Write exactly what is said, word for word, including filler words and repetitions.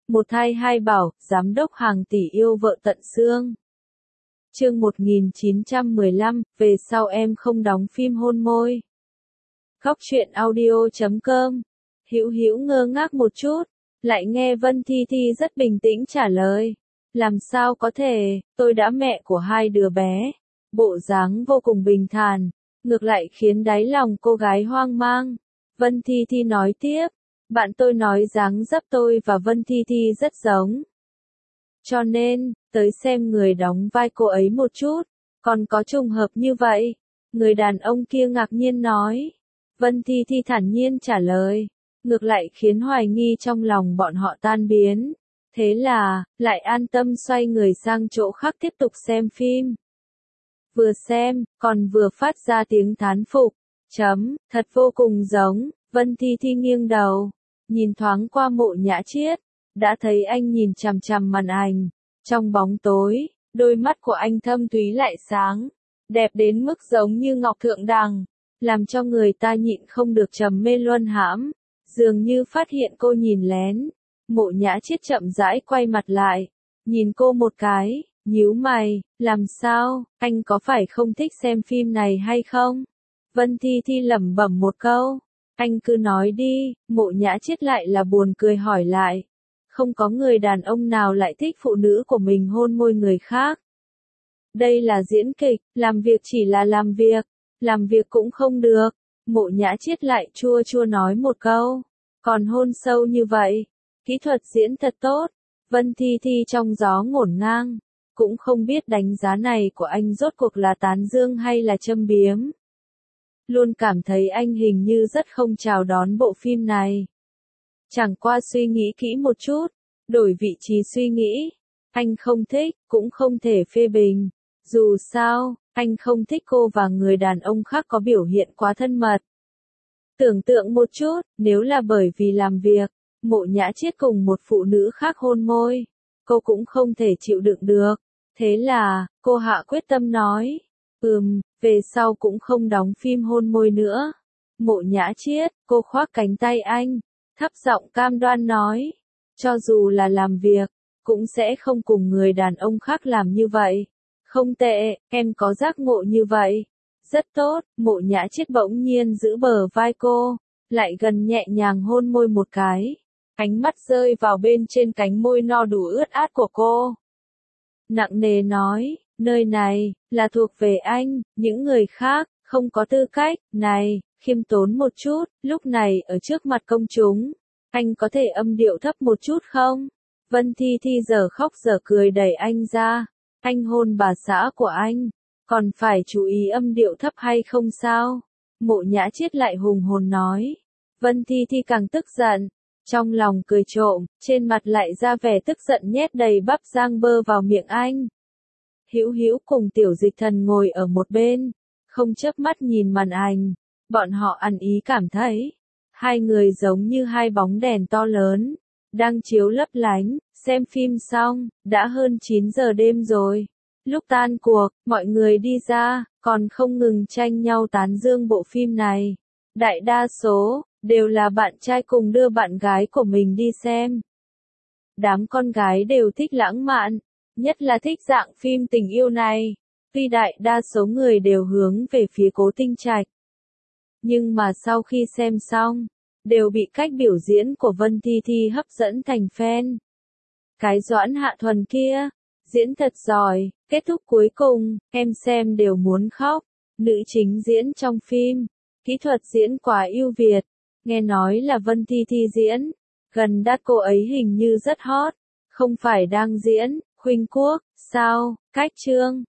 Một thai hai bảo, giám đốc hàng tỷ yêu vợ tận xương. Chương một nghìn chín trăm mười lăm, về sau em không đóng phim hôn môi. Góc truyện audio chấm com. Hữu Hữu ngơ ngác một chút, lại nghe Vân Thi Thi rất bình tĩnh trả lời. Làm sao có thể, tôi đã mẹ của hai đứa bé. Bộ dáng vô cùng bình thản, ngược lại khiến đáy lòng cô gái hoang mang. Vân Thi Thi nói tiếp, bạn tôi nói dáng dấp tôi và Vân Thi Thi rất giống. Cho nên, tới xem người đóng vai cô ấy một chút, còn có trùng hợp như vậy. Người đàn ông kia ngạc nhiên nói. Vân Thi Thi thản nhiên trả lời, ngược lại khiến hoài nghi trong lòng bọn họ tan biến. Thế là, lại an tâm xoay người sang chỗ khác tiếp tục xem phim. Vừa xem, còn vừa phát ra tiếng thán phục. Chấm, thật vô cùng giống. Vân Thi Thi nghiêng đầu, nhìn thoáng qua Mộ Nhã Chiết, đã thấy anh nhìn chằm chằm màn ảnh. Trong bóng tối, đôi mắt của anh thâm thúy lại sáng, đẹp đến mức giống như ngọc thượng đằng, làm cho người ta nhịn không được trầm mê luân hãm. Dường như phát hiện cô nhìn lén, Mộ Nhã Chiết chậm rãi quay mặt lại, nhìn cô một cái, nhíu mày, làm sao, anh có phải không thích xem phim này hay không? Vân Thi Thi lẩm bẩm một câu, anh cứ nói đi. Mộ Nhã Chiết lại là buồn cười hỏi lại, không có người đàn ông nào lại thích phụ nữ của mình hôn môi người khác. Đây là diễn kịch, làm việc chỉ là làm việc, làm việc cũng không được. Mộ Nhã Chiết lại chua chua nói một câu, còn hôn sâu như vậy, kỹ thuật diễn thật tốt. Vân Thi Thi trong gió ngổn ngang, cũng không biết đánh giá này của anh rốt cuộc là tán dương hay là châm biếm. Luôn cảm thấy anh hình như rất không chào đón bộ phim này. Chẳng qua suy nghĩ kỹ một chút, đổi vị trí suy nghĩ, anh không thích, cũng không thể phê bình. Dù sao, anh không thích cô và người đàn ông khác có biểu hiện quá thân mật. Tưởng tượng một chút, nếu là bởi vì làm việc, Mộ Nhã Chiết cùng một phụ nữ khác hôn môi, cô cũng không thể chịu đựng được. Thế là, cô hạ quyết tâm nói, ừm, về sau cũng không đóng phim hôn môi nữa. Mộ Nhã Chiết, cô khoác cánh tay anh, thấp giọng cam đoan nói, cho dù là làm việc, cũng sẽ không cùng người đàn ông khác làm như vậy. Không tệ, em có giác ngộ như vậy. Rất tốt. Mộ Nhã Chiết bỗng nhiên giữ bờ vai cô, lại gần nhẹ nhàng hôn môi một cái. Ánh mắt rơi vào bên trên cánh môi no đủ ướt át của cô. Nặng nề nói, nơi này, là thuộc về anh, những người khác, không có tư cách. Này, khiêm tốn một chút, lúc này ở trước mặt công chúng, anh có thể âm điệu thấp một chút không? Vân Thi Thi giờ khóc giờ cười đẩy anh ra. Anh hôn bà xã của anh, còn phải chú ý âm điệu thấp hay không sao? Mộ Nhã Chiết lại hùng hồn nói. Vân Thi Thi càng tức giận, trong lòng cười trộm, trên mặt lại ra vẻ tức giận nhét đầy bắp rang bơ vào miệng anh. Hữu Hữu cùng Tiểu Dịch Thần ngồi ở một bên, không chớp mắt nhìn màn ảnh. Bọn họ ăn ý cảm thấy, hai người giống như hai bóng đèn to lớn, đang chiếu lấp lánh. Xem phim xong, đã hơn chín giờ đêm rồi. Lúc tan cuộc, mọi người đi ra, còn không ngừng tranh nhau tán dương bộ phim này. Đại đa số, đều là bạn trai cùng đưa bạn gái của mình đi xem. Đám con gái đều thích lãng mạn, nhất là thích dạng phim tình yêu này. Tuy đại đa số người đều hướng về phía Cố Tinh Trạch, nhưng mà sau khi xem xong, đều bị cách biểu diễn của Vân Thi Thi hấp dẫn thành fan. Cái Doãn Hạ Thuần kia, diễn thật giỏi. Kết thúc cuối cùng, em xem đều muốn khóc. Nữ chính diễn trong phim, kỹ thuật diễn quá ưu việt. Nghe nói là Vân Thi Thi diễn, gần đắt cô ấy hình như rất hot. Không phải đang diễn, Khuynh Quốc, sao? Cách chương